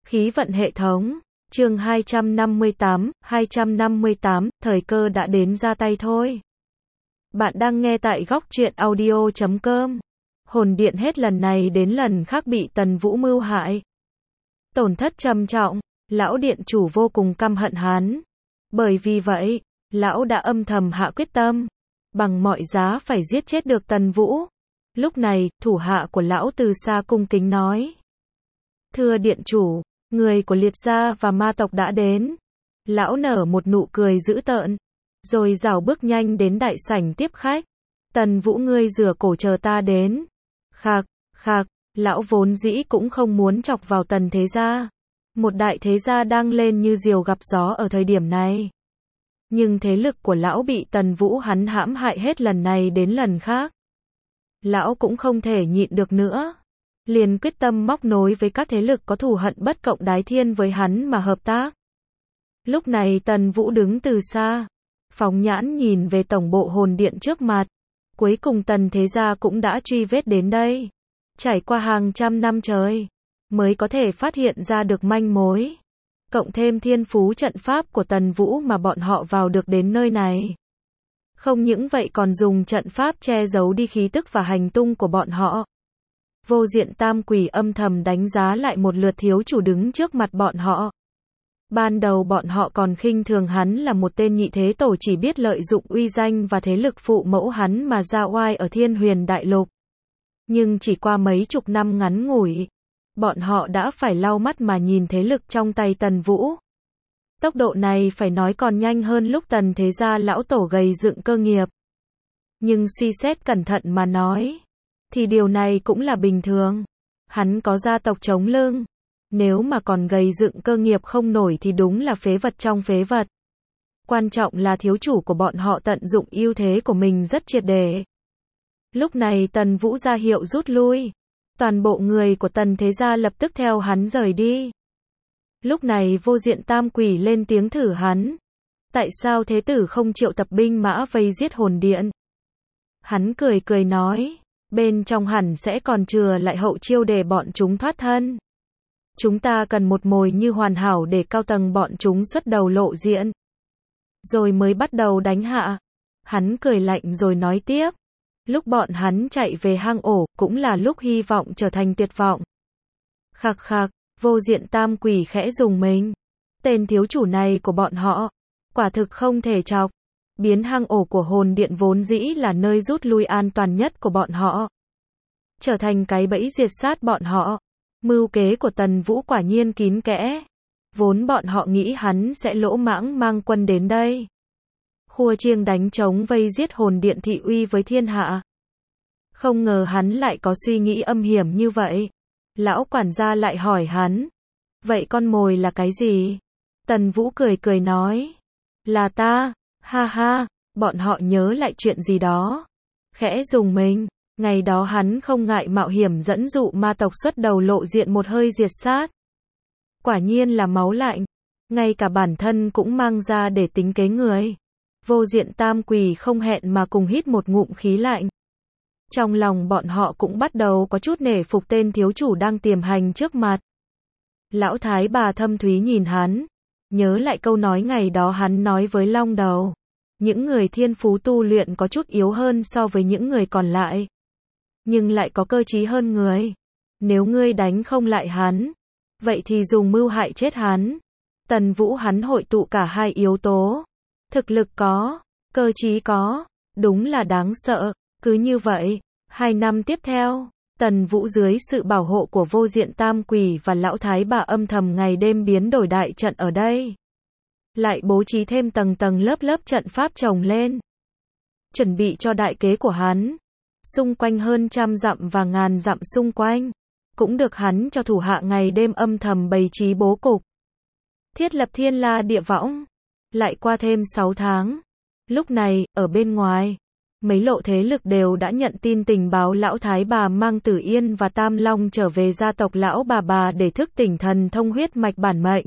Khí vận hệ thống, chương 258, thời cơ đã đến ra tay thôi. Bạn đang nghe tại góc truyện audio.com. Hồn điện hết lần này đến lần khác bị Tần Vũ mưu hại. Tổn thất trầm trọng, lão điện chủ vô cùng căm hận hắn. Bởi vì vậy, lão đã âm thầm hạ quyết tâm, bằng mọi giá phải giết chết được Tần Vũ. Lúc này, thủ hạ của lão từ xa cung kính nói: "Thưa điện chủ, người của Liệt gia và ma tộc đã đến." Lão nở một nụ cười dữ tợn, rồi rảo bước nhanh đến đại sảnh tiếp khách. "Tần Vũ, ngươi rửa cổ chờ ta đến." Khạc, khạc, lão vốn dĩ cũng không muốn chọc vào Tần thế gia. Một đại thế gia đang lên như diều gặp gió ở thời điểm này. Nhưng thế lực của lão bị Tần Vũ hắn hãm hại hết lần này đến lần khác. Lão cũng không thể nhịn được nữa, liền quyết tâm móc nối với các thế lực có thù hận bất cộng đái thiên với hắn mà hợp tác. Lúc này Tần Vũ đứng từ xa, phóng nhãn nhìn về tổng bộ hồn điện trước mặt. Cuối cùng Tần thế gia cũng đã truy vết đến đây. Trải qua hàng trăm năm trời, mới có thể phát hiện ra được manh mối. Cộng thêm thiên phú trận pháp của Tần Vũ mà bọn họ vào được đến nơi này. Không những vậy còn dùng trận pháp che giấu đi khí tức và hành tung của bọn họ. Vô Diện Tam Quỷ âm thầm đánh giá lại một lượt thiếu chủ đứng trước mặt bọn họ. Ban đầu bọn họ còn khinh thường hắn là một tên nhị thế tổ chỉ biết lợi dụng uy danh và thế lực phụ mẫu hắn mà ra oai ở Thiên Huyền Đại Lục. Nhưng chỉ qua mấy chục năm ngắn ngủi, bọn họ đã phải lau mắt mà nhìn thế lực trong tay Tần Vũ. Tốc độ này phải nói còn nhanh hơn lúc Tần thế gia lão tổ gầy dựng cơ nghiệp. Nhưng suy xét cẩn thận mà nói, thì điều này cũng là bình thường. Hắn có gia tộc chống lưng. Nếu mà còn gầy dựng cơ nghiệp không nổi thì đúng là phế vật trong phế vật. Quan trọng là thiếu chủ của bọn họ tận dụng ưu thế của mình rất triệt để. Lúc này Tần Vũ ra hiệu rút lui. Toàn bộ người của Tần thế gia lập tức theo hắn rời đi. Lúc này Vô Diện Tam Quỷ lên tiếng thử hắn. Tại sao thế tử không triệu tập binh mã vây giết hồn điện? Hắn cười cười nói, bên trong hẳn sẽ còn chừa lại hậu chiêu để bọn chúng thoát thân. Chúng ta cần một mồi như hoàn hảo để cao tầng bọn chúng xuất đầu lộ diện. Rồi mới bắt đầu đánh hạ. Hắn cười lạnh rồi nói tiếp. Lúc bọn hắn chạy về hang ổ, cũng là lúc hy vọng trở thành tuyệt vọng. Khạc khạc, Vô Diện Tam Quỷ khẽ rùng mình. Tên thiếu chủ này của bọn họ, quả thực không thể chọc. Biến hang ổ của hồn điện vốn dĩ là nơi rút lui an toàn nhất của bọn họ, trở thành cái bẫy diệt sát bọn họ. Mưu kế của Tần Vũ quả nhiên kín kẽ. Vốn bọn họ nghĩ hắn sẽ lỗ mãng mang quân đến đây, khua chiêng đánh trống vây giết hồn điện thị uy với thiên hạ. Không ngờ hắn lại có suy nghĩ âm hiểm như vậy. Lão quản gia lại hỏi hắn, vậy con mồi là cái gì? Tần Vũ cười cười nói, là ta, ha ha. Bọn họ nhớ lại chuyện gì đó, khẽ rùng mình. Ngày đó hắn không ngại mạo hiểm dẫn dụ ma tộc xuất đầu lộ diện một hơi diệt sát. Quả nhiên là máu lạnh, ngay cả bản thân cũng mang ra để tính kế người. Vô Diện Tam Quỷ không hẹn mà cùng hít một ngụm khí lạnh. Trong lòng bọn họ cũng bắt đầu có chút nể phục tên thiếu chủ đang tiềm hành trước mặt. Lão thái bà thâm thúy nhìn hắn, nhớ lại câu nói ngày đó hắn nói với Long Đầu. Những người thiên phú tu luyện có chút yếu hơn so với những người còn lại, nhưng lại có cơ trí hơn người. Nếu ngươi đánh không lại hắn, vậy thì dùng mưu hại chết hắn. Tần Vũ hắn hội tụ cả hai yếu tố. Thực lực có, cơ trí có, đúng là đáng sợ. Cứ như vậy, 2 năm tiếp theo, Tần Vũ dưới sự bảo hộ của Vô Diện Tam Quỷ và lão thái bà âm thầm ngày đêm biến đổi đại trận ở đây. Lại bố trí thêm tầng tầng lớp lớp trận pháp chồng lên, chuẩn bị cho đại kế của hắn. Xung quanh hơn trăm dặm và ngàn dặm xung quanh, cũng được hắn cho thủ hạ ngày đêm âm thầm bày trí bố cục. Thiết lập thiên la địa võng. Lại qua thêm 6 tháng. Lúc này, ở bên ngoài, mấy lộ thế lực đều đã nhận tin tình báo lão thái bà mang Tử Yên và Tam Long trở về gia tộc lão bà để thức tỉnh thần thông huyết mạch bản mệnh.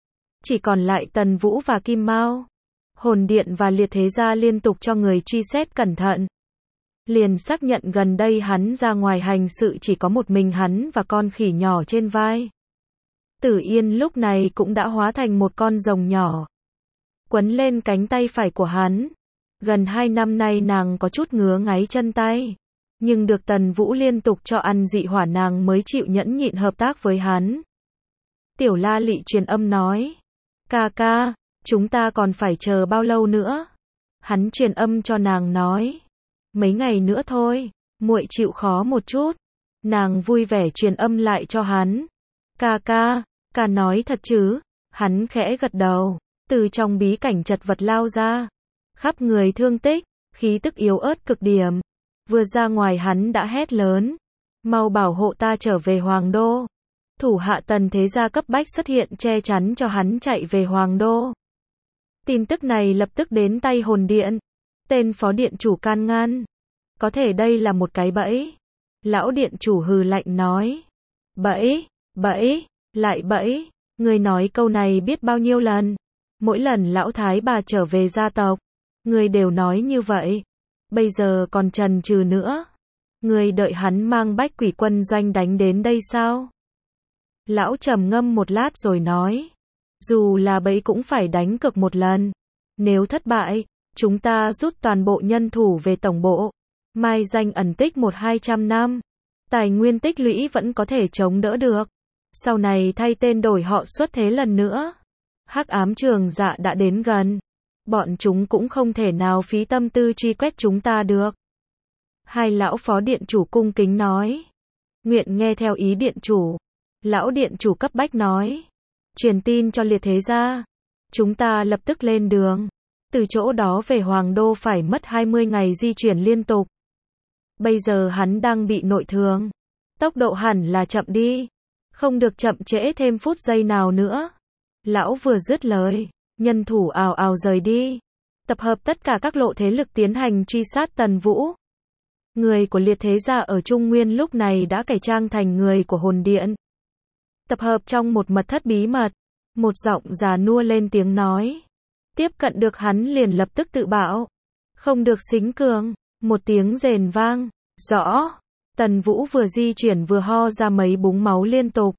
Chỉ còn lại Tần Vũ và Kim Mao. Hồn điện và Liệt thế gia liên tục cho người truy xét cẩn thận. Liền xác nhận gần đây hắn ra ngoài hành sự chỉ có một mình hắn và con khỉ nhỏ trên vai. Tử Yên lúc này cũng đã hóa thành một con rồng nhỏ, quấn lên cánh tay phải của hắn. Gần 2 năm nay nàng có chút ngứa ngáy chân tay, nhưng được Tần Vũ liên tục cho ăn dị hỏa nàng mới chịu nhẫn nhịn hợp tác với hắn. Tiểu La Lị truyền âm nói, ca ca, chúng ta còn phải chờ bao lâu nữa? Hắn truyền âm cho nàng nói, mấy ngày nữa thôi, muội chịu khó một chút. Nàng vui vẻ truyền âm lại cho hắn, ca ca nói thật chứ? Hắn khẽ gật đầu, từ trong bí cảnh chật vật lao ra, khắp người thương tích, khí tức yếu ớt cực điểm. Vừa ra ngoài hắn đã hét lớn, mau bảo hộ ta trở về Hoàng Đô. Thủ hạ Tần thế gia cấp bách xuất hiện che chắn cho hắn chạy về Hoàng Đô. Tin tức này lập tức đến tay hồn điện. Tên phó điện chủ can ngăn, có thể đây là một cái bẫy. Lão điện chủ hừ lạnh nói, bẫy, lại bẫy, ngươi nói câu này biết bao nhiêu lần. Mỗi lần lão thái bà trở về gia tộc, ngươi đều nói như vậy. Bây giờ còn chần chừ nữa. Ngươi đợi hắn mang Bách Quỷ quân doanh đánh đến đây sao? Lão trầm ngâm một lát rồi nói, dù là bẫy cũng phải đánh cược một lần. Nếu thất bại, chúng ta rút toàn bộ nhân thủ về tổng bộ, mai danh ẩn tích 100-200 năm. Tài nguyên tích lũy vẫn có thể chống đỡ được. Sau này thay tên đổi họ xuất thế lần nữa. Hắc ám trường dạ đã đến gần. Bọn chúng cũng không thể nào phí tâm tư truy quét chúng ta được. Hai lão phó điện chủ cung kính nói, nguyện nghe theo ý điện chủ. Lão điện chủ cấp bách nói, truyền tin cho Liệt thế gia, chúng ta lập tức lên đường. Từ chỗ đó về Hoàng Đô phải mất 20 ngày di chuyển liên tục. Bây giờ hắn đang bị nội thương, tốc độ hẳn là chậm đi, không được chậm trễ thêm phút giây nào nữa. Lão vừa dứt lời, nhân thủ ào ào rời đi, tập hợp tất cả các lộ thế lực tiến hành truy sát Tần Vũ. Người của Liệt thế gia ở Trung Nguyên lúc này đã cải trang thành người của hồn điện. Tập hợp trong một mật thất bí mật, một giọng già nua lên tiếng nói. Tiếp cận được hắn liền lập tức tự bảo, không được xính cường. Một tiếng rền vang, rõ. Tần Vũ vừa di chuyển vừa ho ra mấy búng máu liên tục.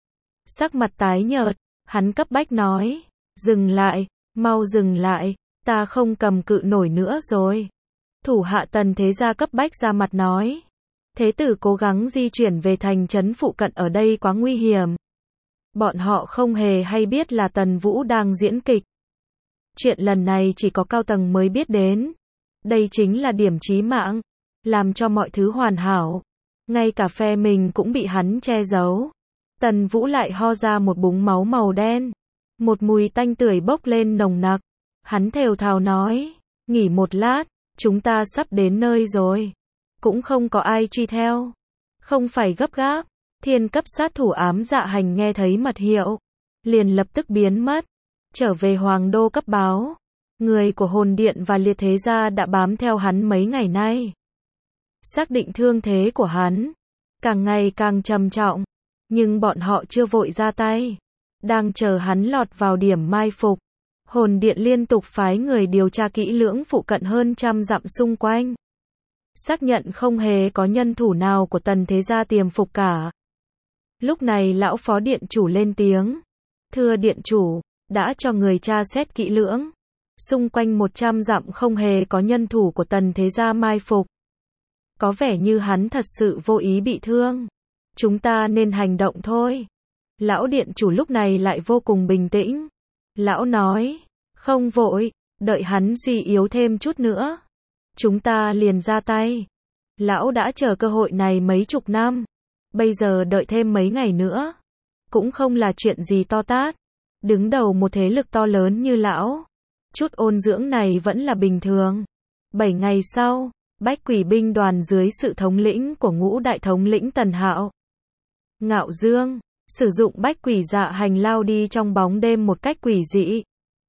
Sắc mặt tái nhợt, hắn cấp bách nói, dừng lại, mau dừng lại, ta không cầm cự nổi nữa rồi. Thủ hạ Tần thế gia cấp bách ra mặt nói, thế tử cố gắng di chuyển về thành trấn phụ cận, ở đây quá nguy hiểm. Bọn họ không hề hay biết là Tần Vũ đang diễn kịch. Chuyện lần này chỉ có cao tầng mới biết đến. Đây chính là điểm chí mạng, làm cho mọi thứ hoàn hảo. Ngay cả phe mình cũng bị hắn che giấu. Tần Vũ lại ho ra một búng máu màu đen. Một mùi tanh tưởi bốc lên nồng nặc. Hắn thều thào nói, nghỉ một lát, chúng ta sắp đến nơi rồi. Cũng không có ai truy theo. Không phải gấp gáp. Thiên cấp sát thủ ám dạ hành nghe thấy mật hiệu, liền lập tức biến mất. Trở về Hoàng Đô cấp báo, người của hồn điện và Liệt thế gia đã bám theo hắn mấy ngày nay. Xác định thương thế của hắn càng ngày càng trầm trọng, nhưng bọn họ chưa vội ra tay, đang chờ hắn lọt vào điểm mai phục. Hồn điện liên tục phái người điều tra kỹ lưỡng phụ cận hơn 100 dặm xung quanh, xác nhận không hề có nhân thủ nào của Tần thế gia tiềm phục cả. Lúc này lão phó điện chủ lên tiếng, thưa điện chủ, đã cho người tra xét kỹ lưỡng, xung quanh 100 dặm không hề có nhân thủ của Tần thế gia mai phục. Có vẻ như hắn thật sự vô ý bị thương. Chúng ta nên hành động thôi. Lão điện chủ lúc này lại vô cùng bình tĩnh. Lão nói, không vội, đợi hắn suy yếu thêm chút nữa, chúng ta liền ra tay. Lão đã chờ cơ hội này mấy chục năm, bây giờ đợi thêm mấy ngày nữa, cũng không là chuyện gì to tát. Đứng đầu một thế lực to lớn như lão, chút ôn dưỡng này vẫn là bình thường. 7 ngày sau, Bách Quỷ binh đoàn dưới sự thống lĩnh của ngũ đại thống lĩnh Tần Hạo, Ngạo Dương, sử dụng Bách Quỷ dạ hành lao đi trong bóng đêm một cách quỷ dị.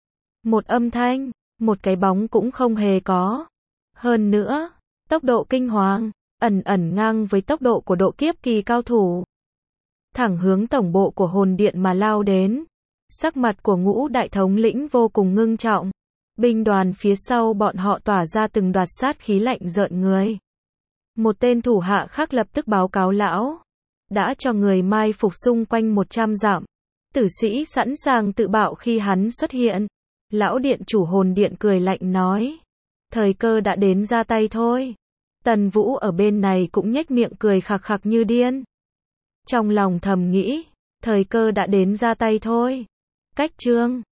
Một âm thanh, một cái bóng cũng không hề có. Hơn nữa, tốc độ kinh hoàng, ẩn ẩn ngang với tốc độ của độ kiếp kỳ cao thủ. Thẳng hướng tổng bộ của hồn điện mà lao đến. Sắc mặt của ngũ đại thống lĩnh vô cùng ngưng trọng. Binh đoàn phía sau bọn họ tỏa ra từng đoạt sát khí lạnh rợn người. Một tên thủ hạ khác lập tức báo cáo lão, đã cho người mai phục xung quanh 100 dặm. tử sĩ sẵn sàng tự bạo khi hắn xuất hiện. Lão điện chủ hồn điện cười lạnh nói. Thời cơ đã đến ra tay thôi. Tần Vũ ở bên này cũng nhếch miệng cười khặc khặc như điên. Trong lòng thầm nghĩ, thời cơ đã đến ra tay thôi. Cách chương